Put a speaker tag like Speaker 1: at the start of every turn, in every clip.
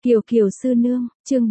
Speaker 1: Kiều Kiều sư nương, chương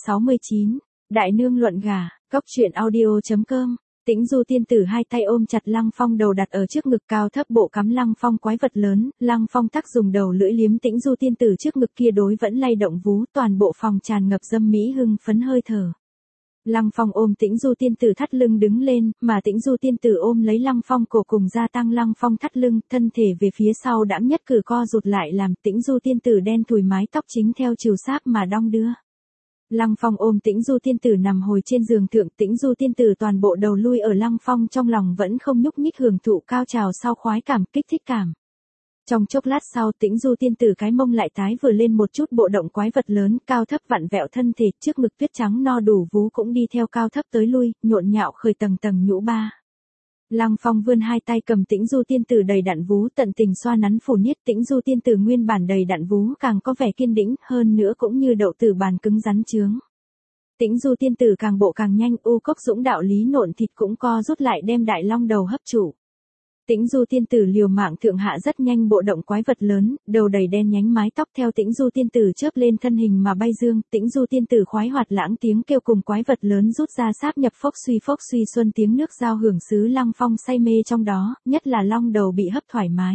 Speaker 1: 769, Đại nương luận gà, Cóc truyện audio.com. Tĩnh Du tiên tử hai tay ôm chặt Lăng Phong, đầu đặt ở trước ngực, cao thấp bộ cắm Lăng Phong quái vật lớn. Lăng Phong tắc dùng đầu lưỡi liếm Tĩnh Du tiên tử trước ngực kia đối vẫn lay động vú, toàn bộ phòng tràn ngập dâm mỹ hưng phấn hơi thở. Lăng Phong ôm Tĩnh Du tiên tử thắt lưng đứng lên, mà Tĩnh Du tiên tử ôm lấy Lăng Phong cổ cùng gia tăng Lăng Phong thắt lưng, thân thể về phía sau đãng nhất cử co rụt lại, làm Tĩnh Du tiên tử đen thùi mái tóc chính theo chiều sáp mà đong đưa. Lăng Phong ôm Tĩnh Du tiên tử nằm hồi trên giường thượng, Tĩnh Du tiên tử toàn bộ đầu lui ở Lăng Phong trong lòng, vẫn không nhúc nhích hưởng thụ cao trào sau khoái cảm, kích thích cảm. Trong chốc lát sau, Tĩnh Du tiên tử cái mông lại tái vừa lên một chút, bộ động quái vật lớn, cao thấp vặn vẹo thân thể, trước ngực tuyết trắng no đủ vú cũng đi theo cao thấp tới lui, nhộn nhạo khởi tầng tầng nhũ ba. Lăng Phong vươn hai tay cầm Tĩnh Du tiên tử đầy đặn vú, tận tình xoa nắn phủ niết. Tĩnh Du tiên tử nguyên bản đầy đặn vú càng có vẻ kiên đĩnh, hơn nữa cũng như đậu tử bàn cứng rắn chướng. Tĩnh Du tiên tử càng bộ càng nhanh, u cốc dũng đạo lý nộn thịt cũng co rút lại đem đại long đầu hấp trụ. Tĩnh Du tiên tử liều mạng thượng hạ rất nhanh bộ động quái vật lớn, đầu đầy đen nhánh mái tóc theo Tĩnh Du tiên tử chớp lên thân hình mà bay dương. Tĩnh Du tiên tử khoái hoạt lãng tiếng kêu cùng quái vật lớn rút ra sáp nhập phốc suy xuân tiếng nước giao hưởng xứ. Lăng Phong say mê trong đó, nhất là long đầu bị hấp thoải mái.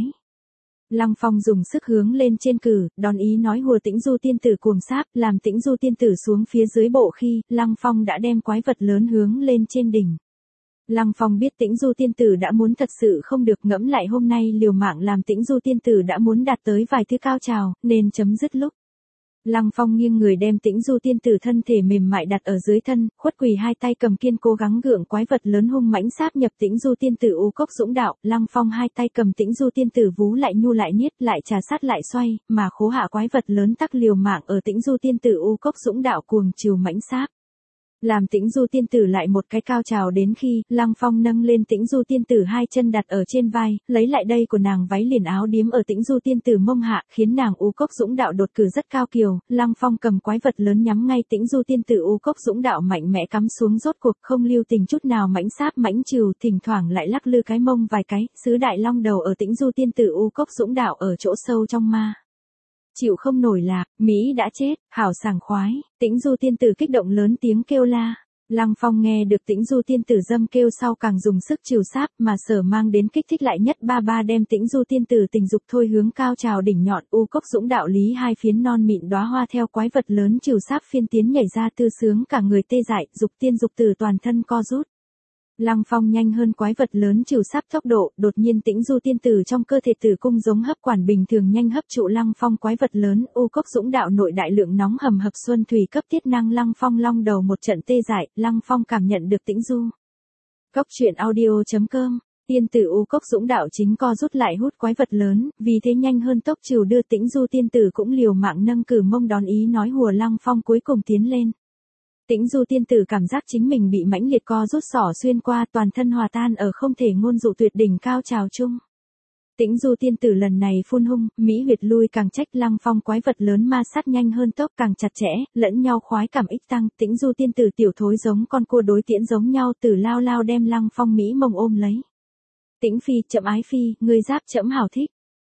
Speaker 1: Lăng Phong dùng sức hướng lên trên cử, đón ý nói hùa Tĩnh Du tiên tử cuồng sáp, làm Tĩnh Du tiên tử xuống phía dưới bộ khi, Lăng Phong đã đem quái vật lớn hướng lên trên đỉnh. Lăng Phong biết Tĩnh Du tiên tử đã muốn thật sự không được, ngẫm lại hôm nay liều mạng làm Tĩnh Du tiên tử đã muốn đạt tới vài thứ cao trào, nên chấm dứt lúc. Lăng Phong nghiêng người đem Tĩnh Du tiên tử thân thể mềm mại đặt ở dưới thân, khuất quỳ hai tay cầm kiên cố gắng gượng quái vật lớn hung mãnh sáp nhập Tĩnh Du tiên tử u cốc dũng đạo. Lăng Phong hai tay cầm Tĩnh Du tiên tử vú lại nhu lại niết, lại trà sát lại xoay, mà khố hạ quái vật lớn tắc liều mạng ở Tĩnh Du tiên tử u cốc dũng đạo cuồng chiều mãnh sáp. Làm Tĩnh Du tiên tử lại một cái cao trào đến khi, Lăng Phong nâng lên Tĩnh Du tiên tử hai chân đặt ở trên vai, lấy lại đây của nàng váy liền áo điếm ở Tĩnh Du tiên tử mông hạ, khiến nàng u cốc dũng đạo đột cử rất cao kiều. Lăng Phong cầm quái vật lớn nhắm ngay Tĩnh Du tiên tử u cốc dũng đạo mạnh mẽ cắm xuống, rốt cuộc không lưu tình chút nào mãnh sáp mãnh trừ, thỉnh thoảng lại lắc lư cái mông vài cái, sứ đại long đầu ở Tĩnh Du tiên tử u cốc dũng đạo ở chỗ sâu trong ma. Chịu không nổi lạc, Mỹ đã chết, hảo sảng khoái. Tĩnh Du tiên tử kích động lớn tiếng kêu la. Lăng Phong nghe được Tĩnh Du tiên tử dâm kêu sau càng dùng sức chiều sáp, mà sở mang đến kích thích lại nhất ba ba đem Tĩnh Du tiên tử tình dục thôi hướng cao trào đỉnh nhọn. U cốc dũng đạo lý hai phiến non mịn đóa hoa theo quái vật lớn chiều sáp phiên tiến nhảy ra, tư sướng cả người tê dại, dục tiên dục tử toàn thân co rút. Lăng Phong nhanh hơn quái vật lớn chiều sáp tốc độ, đột nhiên Tĩnh Du tiên tử trong cơ thể tử cung giống hấp quản bình thường nhanh hấp trụ Lăng Phong quái vật lớn, u cốc dũng đạo nội đại lượng nóng hầm hập xuân thủy cấp tiết năng Lăng Phong long đầu một trận tê dại. Lăng Phong cảm nhận được Tĩnh Du. Cóc truyện audio.com. Tiên tử u cốc dũng đạo chính co rút lại hút quái vật lớn, vì thế nhanh hơn tốc chiều đưa Tĩnh Du tiên tử cũng liều mạng nâng cử mông đón ý nói hùa Lăng Phong cuối cùng tiến lên. Tĩnh Du tiên tử cảm giác chính mình bị mãnh liệt co rút xỏ xuyên qua, toàn thân hòa tan ở không thể ngôn dụ tuyệt đỉnh cao trào chung. Tĩnh Du tiên tử lần này phun hung, mỹ huyệt lui càng trách. Lăng Phong quái vật lớn ma sát nhanh hơn tốc càng chặt chẽ, lẫn nhau khoái cảm ích tăng. Tĩnh Du tiên tử tiểu thối giống con cua đối tiễn giống nhau, từ lao lao đem Lăng Phong mỹ mông ôm lấy. Tĩnh phi, chậm ái phi, ngươi giáp chậm hảo thích.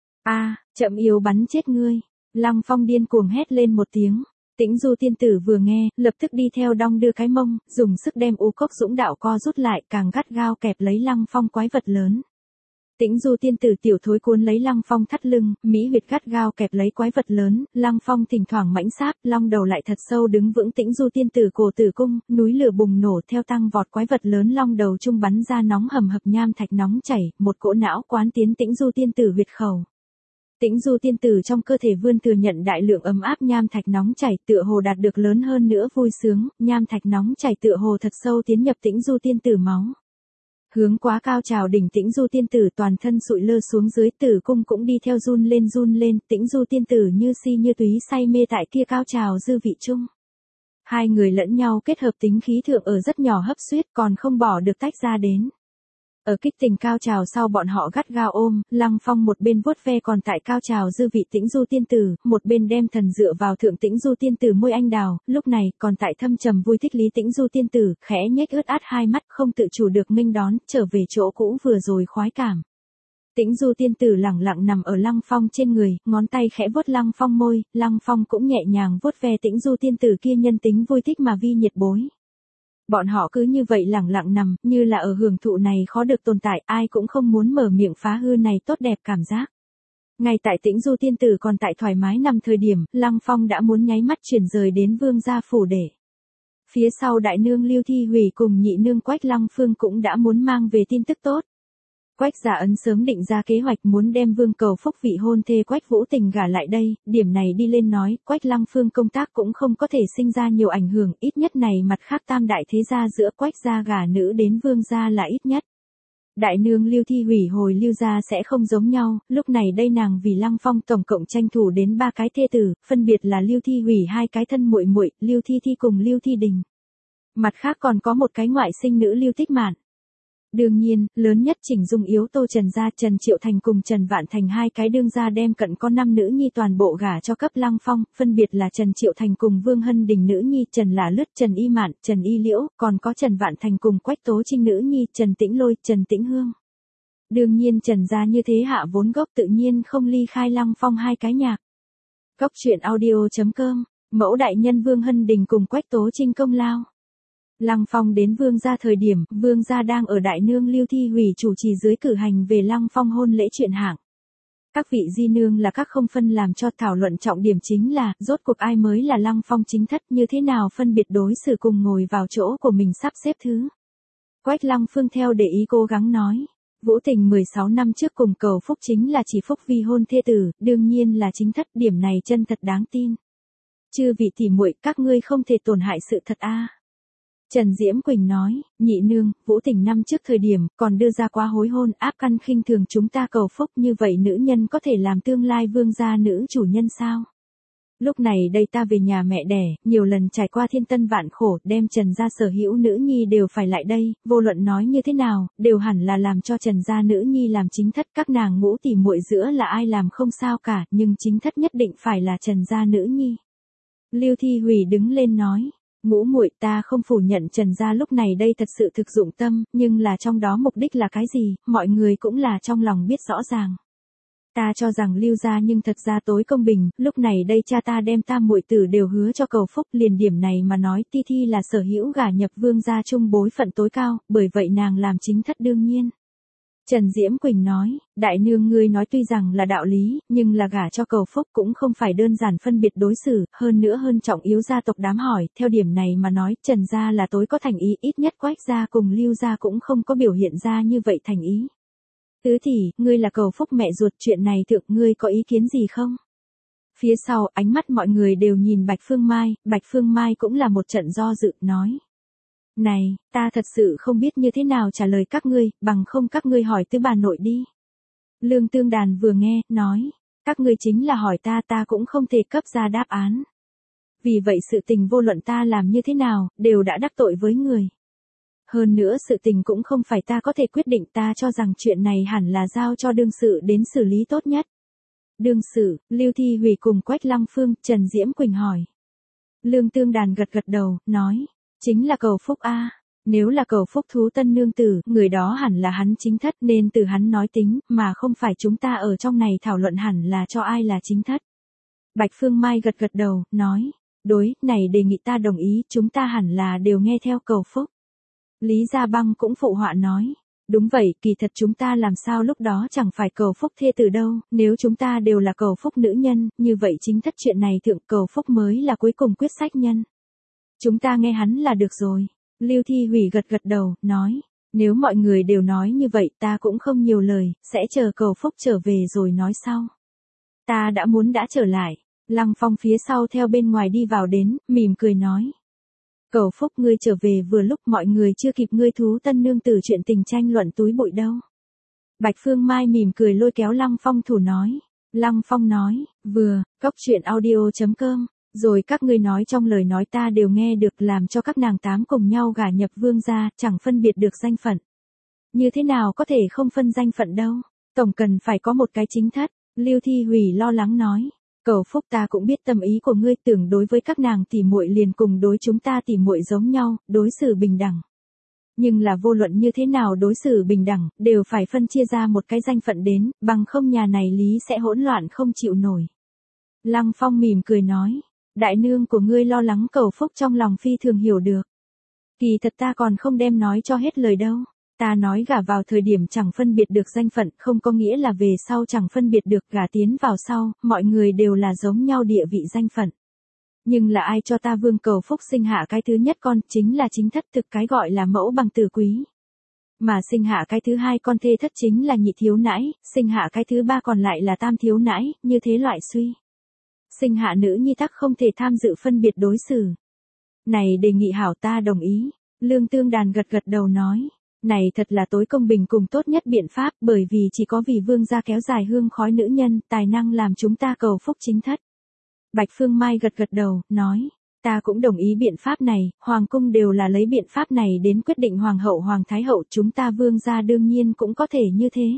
Speaker 1: A, chậm yêu bắn chết ngươi. Lăng Phong điên cuồng hét lên một tiếng. Tĩnh Du tiên tử vừa nghe, lập tức đi theo đong đưa cái mông, dùng sức đem u cốc dũng đạo co rút lại, càng gắt gao kẹp lấy Lăng Phong quái vật lớn. Tĩnh Du tiên tử tiểu thối cuốn lấy Lăng Phong thắt lưng, mỹ huyệt gắt gao kẹp lấy quái vật lớn. Lăng Phong thỉnh thoảng mãnh sáp, long đầu lại thật sâu đứng vững Tĩnh Du tiên tử cổ tử cung, núi lửa bùng nổ theo tăng vọt quái vật lớn long đầu trung bắn ra nóng hầm hập nham thạch nóng chảy, một cỗ não quán tiến Tĩnh Du tiên tử huyệt khẩu. Tĩnh Du tiên tử trong cơ thể vươn thừa nhận đại lượng ấm áp nham thạch nóng chảy, tựa hồ đạt được lớn hơn nữa vui sướng, nham thạch nóng chảy tựa hồ thật sâu tiến nhập Tĩnh Du tiên tử máu. Hướng quá cao trào đỉnh Tĩnh Du tiên tử toàn thân sụi lơ xuống dưới, tử cung cũng đi theo run lên, Tĩnh Du tiên tử như si như túy say mê tại kia cao trào dư vị chung. Hai người lẫn nhau kết hợp tính khí thượng ở rất nhỏ hấp suýt, còn không bỏ được tách ra đến. Ở kích tình cao trào sau bọn họ gắt gao ôm, Lăng Phong một bên vuốt ve còn tại cao trào dư vị Tĩnh Du tiên tử, một bên đem thần dựa vào thượng Tĩnh Du tiên tử môi anh đào. Lúc này còn tại thâm trầm vui thích lý Tĩnh Du tiên tử, khẽ nhếch ướt át hai mắt, không tự chủ được nghênh đón, trở về chỗ cũ vừa rồi khoái cảm. Tĩnh Du tiên tử lẳng lặng nằm ở Lăng Phong trên người, ngón tay khẽ vuốt Lăng Phong môi, Lăng Phong cũng nhẹ nhàng vuốt ve Tĩnh Du tiên tử kia nhân tính vui thích mà vi nhiệt bối. Bọn họ cứ như vậy lẳng lặng nằm, như là ở hưởng thụ này khó được tồn tại, ai cũng không muốn mở miệng phá hư này tốt đẹp cảm giác. Ngay tại Tĩnh Du tiên tử còn tại thoải mái nằm thời điểm, Lăng Phong đã muốn nháy mắt chuyển rời đến vương gia phủ để. Phía sau đại nương Lưu Thi Hủy cùng nhị nương Quách Lăng Phương cũng đã muốn mang về tin tức tốt. Quách Gia Ấn sớm định ra kế hoạch muốn đem Vương Cầu Phúc vị hôn thê Quách Vũ Tình gả lại đây, điểm này đi lên nói, Quách Lăng Phương công tác cũng không có thể sinh ra nhiều ảnh hưởng, ít nhất này mặt khác tam đại thế gia giữa Quách gia gả nữ đến Vương gia là ít nhất. Đại nương Lưu Thi Hủy hồi Lưu gia sẽ không giống nhau, lúc này đây nàng vì Lăng Phong tổng cộng tranh thủ đến 3 cái thê tử, phân biệt là Lưu Thi Hủy 2 cái thân muội muội, Lưu Thi Thi cùng Lưu Thi Đình. Mặt khác còn có một cái ngoại sinh nữ Lưu Tích Mạn. Đương nhiên, lớn nhất chỉnh dung yếu Tô Trần gia Trần Triệu Thành cùng Trần Vạn Thành 2 cái đương gia đem cận có 5 nữ nhi toàn bộ gả cho cấp Lăng Phong, phân biệt là Trần Triệu Thành cùng Vương Hân Đình nữ nhi Trần Lả Lướt, Trần Y Mạn, Trần Y Liễu, còn có Trần Vạn Thành cùng Quách Tố Trinh nữ nhi Trần Tĩnh Lôi, Trần Tĩnh Hương. Đương nhiên Trần gia như thế hạ vốn gốc tự nhiên không ly khai Lăng Phong 2 cái nhạc. Góc truyện audio.com, mẫu đại nhân Vương Hân Đình cùng Quách Tố Trinh công lao. Lăng Phong đến Vương gia thời điểm, Vương gia đang ở đại nương Lưu Thi Hủy chủ trì dưới cử hành về Lăng Phong hôn lễ chuyện hạng. Các vị di nương là các không phân làm cho thảo luận trọng điểm chính là, rốt cuộc ai mới là Lăng Phong chính thất, như thế nào phân biệt đối xử cùng ngồi vào chỗ của mình sắp xếp thứ. Quách Lăng Phương theo để ý cố gắng nói. Vũ Tình 16 năm trước cùng Cầu Phúc chính là chỉ Phúc vi hôn thê tử, đương nhiên là chính thất, điểm này chân thật đáng tin. Chư vị tỷ muội, các ngươi không thể tổn hại sự thật a. Trần Diễm Quỳnh nói, nhị nương, Vũ Tình năm trước thời điểm, còn đưa ra quá hối hôn áp căn khinh thường chúng ta Cầu Phúc, như vậy nữ nhân có thể làm tương lai vương gia nữ chủ nhân sao? Lúc này đây ta về nhà mẹ đẻ, nhiều lần trải qua thiên tân vạn khổ, đem Trần gia sở hữu nữ nhi đều phải lại đây, vô luận nói như thế nào, đều hẳn là làm cho Trần gia nữ nhi làm chính thất, các nàng ngũ tỷ muội giữa là ai làm không sao cả, nhưng chính thất nhất định phải là Trần gia nữ nhi. Lưu Thi Hủy đứng lên nói. Ngũ muội, ta không phủ nhận Trần gia lúc này đây thật sự thực dụng tâm, nhưng là trong đó mục đích là cái gì, mọi người cũng là trong lòng biết rõ ràng. Ta cho rằng Lưu gia nhưng thật ra tối công bình, lúc này đây cha ta đem tam muội tử đều hứa cho Cầu Phúc, liền điểm này mà nói Ti Thi là sở hữu gả nhập vương gia chung bối phận tối cao, bởi vậy nàng làm chính thất đương nhiên. Trần Diễm Quỳnh nói, đại nương ngươi nói tuy rằng là đạo lý, nhưng là gả cho Cầu Phúc cũng không phải đơn giản phân biệt đối xử, hơn nữa hơn trọng yếu gia tộc đám hỏi, theo điểm này mà nói, Trần gia là tối có thành ý, ít nhất Quách gia cùng Lưu gia cũng không có biểu hiện ra như vậy thành ý. Tứ tỷ, ngươi là Cầu Phúc mẹ ruột, chuyện này thượng ngươi có ý kiến gì không? Phía sau, ánh mắt mọi người đều nhìn Bạch Phương Mai cũng là một trận do dự, nói. Này, ta thật sự không biết như thế nào trả lời các ngươi, bằng không các ngươi hỏi tứ bà nội đi. Lương Tương Đàn vừa nghe, nói, các ngươi chính là hỏi ta cũng không thể cấp ra đáp án. Vì vậy sự tình vô luận ta làm như thế nào, đều đã đắc tội với người. Hơn nữa sự tình cũng không phải ta có thể quyết định, ta cho rằng chuyện này hẳn là giao cho đương sự đến xử lý tốt nhất. Đương sự, Lưu Thi Hủy cùng Quách Lăng Phương, Trần Diễm Quỳnh hỏi. Lương Tương Đàn gật gật đầu, nói. Chính là Cầu Phúc a. Nếu là Cầu Phúc thú tân nương tử, người đó hẳn là hắn chính thất nên từ hắn nói tính, mà không phải chúng ta ở trong này thảo luận hẳn là cho ai là chính thất. Bạch Phương Mai gật gật đầu, nói, đối, này đề nghị ta đồng ý, chúng ta hẳn là đều nghe theo Cầu Phúc. Lý Gia Băng cũng phụ họa nói, đúng vậy, kỳ thật chúng ta làm sao lúc đó chẳng phải Cầu Phúc thê tử đâu, nếu chúng ta đều là Cầu Phúc nữ nhân, như vậy chính thất chuyện này thượng Cầu Phúc mới là cuối cùng quyết sách nhân. Chúng ta nghe hắn là được rồi. Lưu Thi Hủy gật gật đầu, nói, nếu mọi người đều nói như vậy ta cũng không nhiều lời, sẽ chờ Cầu Phúc trở về rồi nói sau. Ta đã trở lại. Lăng Phong phía sau theo bên ngoài đi vào đến, mỉm cười nói. Cầu Phúc ngươi trở về vừa lúc mọi người chưa kịp ngươi thú tân nương tử chuyện tình tranh luận túi bụi đâu. Bạch Phương Mai mỉm cười lôi kéo Lăng Phong thủ nói. Lăng Phong nói, vừa, góc truyện audio.com. Rồi các ngươi nói trong lời nói ta đều nghe được, làm cho các nàng tám cùng nhau gả nhập vương gia, chẳng phân biệt được danh phận. Như thế nào có thể không phân danh phận đâu, tổng cần phải có một cái chính thất. Lưu Thi Hủy lo lắng nói, Cầu Phúc ta cũng biết tâm ý của ngươi, tưởng đối với các nàng tỷ muội liền cùng đối chúng ta tỷ muội giống nhau, đối xử bình đẳng. Nhưng là vô luận như thế nào đối xử bình đẳng, đều phải phân chia ra một cái danh phận đến, bằng không nhà này lý sẽ hỗn loạn không chịu nổi. Lăng Phong mỉm cười nói, đại nương của ngươi lo lắng cầu phúc trong lòng phi thường hiểu được. Kỳ thật ta còn không đem nói cho hết lời đâu. Ta nói gả vào thời điểm chẳng phân biệt được danh phận, không có nghĩa là về sau chẳng phân biệt được, gả tiến vào sau, mọi người đều là giống nhau địa vị danh phận. Nhưng là ai cho ta vương cầu phúc sinh hạ cái thứ nhất con, chính là chính thất, thực cái gọi là mẫu bằng tử quý. Mà sinh hạ cái thứ hai con thê thất chính là nhị thiếu nãi, sinh hạ cái thứ ba còn lại là tam thiếu nãi, như thế loại suy. Sinh hạ nữ nhi tắc không thể tham dự phân biệt đối xử. Này đề nghị hảo, ta đồng ý. Lương Tương Đàn gật gật đầu nói. Này thật là tối công bình cùng tốt nhất biện pháp, bởi vì chỉ có vì vương gia kéo dài hương khói nữ nhân, tài năng làm chúng ta cầu phúc chính thất. Bạch Phương Mai gật gật đầu, nói. Ta cũng đồng ý biện pháp này, hoàng cung đều là lấy biện pháp này đến quyết định hoàng hậu hoàng thái hậu, chúng ta vương gia đương nhiên cũng có thể như thế.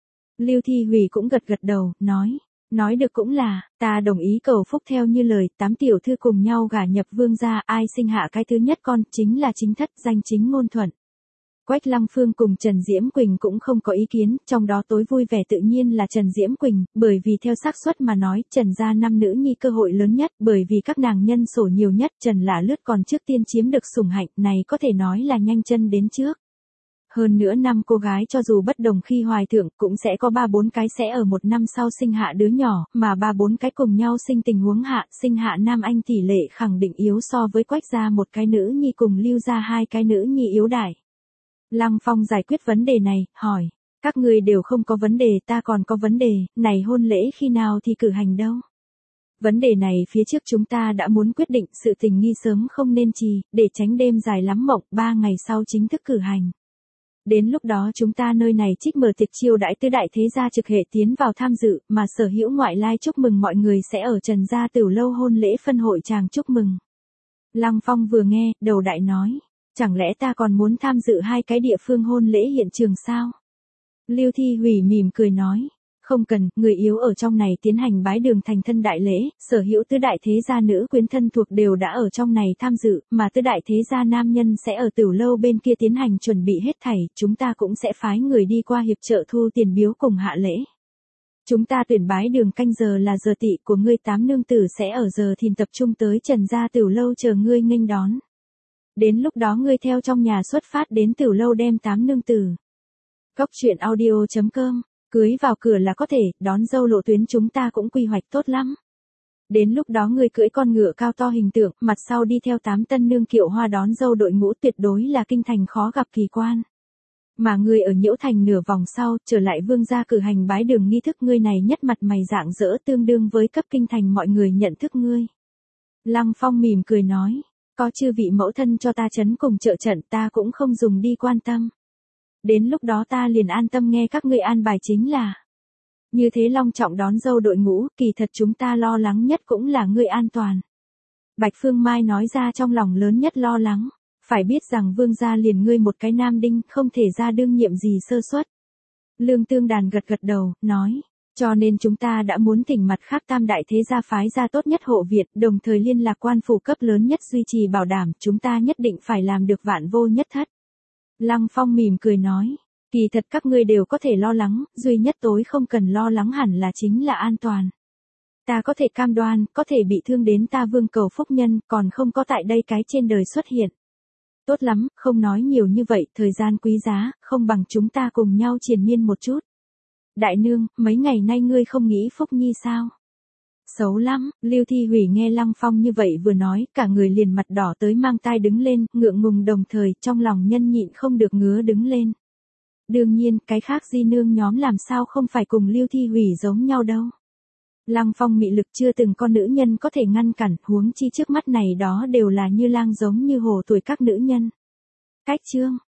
Speaker 1: Lưu Thi Hủy cũng gật gật đầu, nói. Nói được cũng là, ta đồng ý cầu phúc theo như lời, 8 tiểu thư cùng nhau gả nhập vương gia, ai sinh hạ cái thứ nhất con, chính là chính thất, danh chính ngôn thuận. Quách Lăng Phương cùng Trần Diễm Quỳnh cũng không có ý kiến, trong đó tối vui vẻ tự nhiên là Trần Diễm Quỳnh, bởi vì theo xác suất mà nói, Trần gia 5 nữ nhi cơ hội lớn nhất, bởi vì các nàng nhân sổ nhiều nhất, Trần Lả Lướt còn trước tiên chiếm được sủng hạnh, này có thể nói là nhanh chân đến trước. Hơn nữa 5 cô gái cho dù bất đồng khi hoài thượng, cũng sẽ có 3-4 cái sẽ ở một năm sau sinh hạ đứa nhỏ, mà 3-4 cái cùng nhau sinh tình huống hạ, sinh hạ nam anh tỷ lệ khẳng định yếu so với Quách gia một cái nữ nhi cùng Lưu gia 2 cái nữ nhi yếu đại. Lăng Phong giải quyết vấn đề này, hỏi, các người đều không có vấn đề, ta còn có vấn đề, này hôn lễ khi nào thì cử hành đâu? Vấn đề này phía trước chúng ta đã muốn quyết định, sự tình nghi sớm không nên trì, để tránh đêm dài lắm mộng, 3 ngày sau chính thức cử hành. Đến lúc đó chúng ta nơi này trích mở tiệc chiêu đãi tứ đại thế gia trực hệ tiến vào tham dự, mà sở hữu ngoại lai chúc mừng mọi người sẽ ở Trần gia Tửu lâu hôn lễ phân hội tràng chúc mừng. Lăng Phong vừa nghe, đầu đại nói, chẳng lẽ ta còn muốn tham dự 2 cái địa phương hôn lễ hiện trường sao? Lưu Thi Hủy mỉm cười nói, không cần, người yếu ở trong này tiến hành bái đường thành thân đại lễ, sở hữu tứ đại thế gia nữ quyến thân thuộc đều đã ở trong này tham dự, mà tứ đại thế gia nam nhân sẽ ở Tửu lâu bên kia tiến hành chuẩn bị hết thảy, chúng ta cũng sẽ phái người đi qua hiệp trợ thu tiền biếu cùng hạ lễ. Chúng ta tuyển bái đường canh giờ là giờ tỵ của ngươi 8 nương tử sẽ ở giờ thìn tập trung tới Trần gia Tửu lâu chờ ngươi nghênh đón. Đến lúc đó ngươi theo trong nhà xuất phát đến Tửu lâu đem 8 nương tử. Cốc truyện audio.com, cưới vào cửa là có thể, đón dâu lộ tuyến chúng ta cũng quy hoạch tốt lắm. Đến lúc đó ngươi cưỡi con ngựa cao to hình tượng, mặt sau đi theo 8 tân nương kiệu hoa đón dâu đội ngũ tuyệt đối là kinh thành khó gặp kỳ quan. Mà ngươi ở Nhiễu Thành nửa vòng sau, trở lại vương gia cử hành bái đường nghi thức, ngươi này nhất mặt mày rạng rỡ tương đương với cấp kinh thành mọi người nhận thức ngươi. Lăng Phong mỉm cười nói, có chư vị mẫu thân cho ta chấn cùng trợ trận, ta cũng không dùng đi quan tâm. Đến lúc đó ta liền an tâm nghe các ngươi an bài chính là. Như thế long trọng đón dâu đội ngũ, kỳ thật chúng ta lo lắng nhất cũng là ngươi an toàn. Bạch Phương Mai nói ra trong lòng lớn nhất lo lắng. Phải biết rằng vương gia liền ngươi một cái nam đinh, không thể ra đương nhiệm gì sơ suất. Lương Tương Đàn gật gật đầu, nói. Cho nên chúng ta đã muốn thỉnh mặt khác tam đại thế gia phái ra tốt nhất hộ Việt, đồng thời liên lạc quan phủ cấp lớn nhất duy trì bảo đảm, chúng ta nhất định phải làm được vạn vô nhất thất. Lăng Phong mỉm cười nói, kỳ thật các ngươi đều có thể lo lắng, duy nhất tối không cần lo lắng hẳn là chính là an toàn. Ta có thể cam đoan, có thể bị thương đến ta vương cầu phúc nhân, còn không có tại đây cái trên đời xuất hiện. Tốt lắm, không nói nhiều như vậy, thời gian quý giá, không bằng chúng ta cùng nhau triền miên một chút. Đại nương, mấy ngày nay ngươi không nghĩ Phúc Nhi sao? Xấu lắm, Lưu Thi Hủy nghe Lăng Phong như vậy vừa nói, cả người liền mặt đỏ tới mang tai đứng lên, ngượng ngùng đồng thời, trong lòng nhân nhịn không được ngứa đứng lên. Đương nhiên, cái khác di nương nhóm làm sao không phải cùng Lưu Thi Hủy giống nhau đâu. Lăng Phong mị lực chưa từng con nữ nhân có thể ngăn cản, huống chi trước mắt này đó đều là như lang giống như hồ tuổi các nữ nhân. Cách chương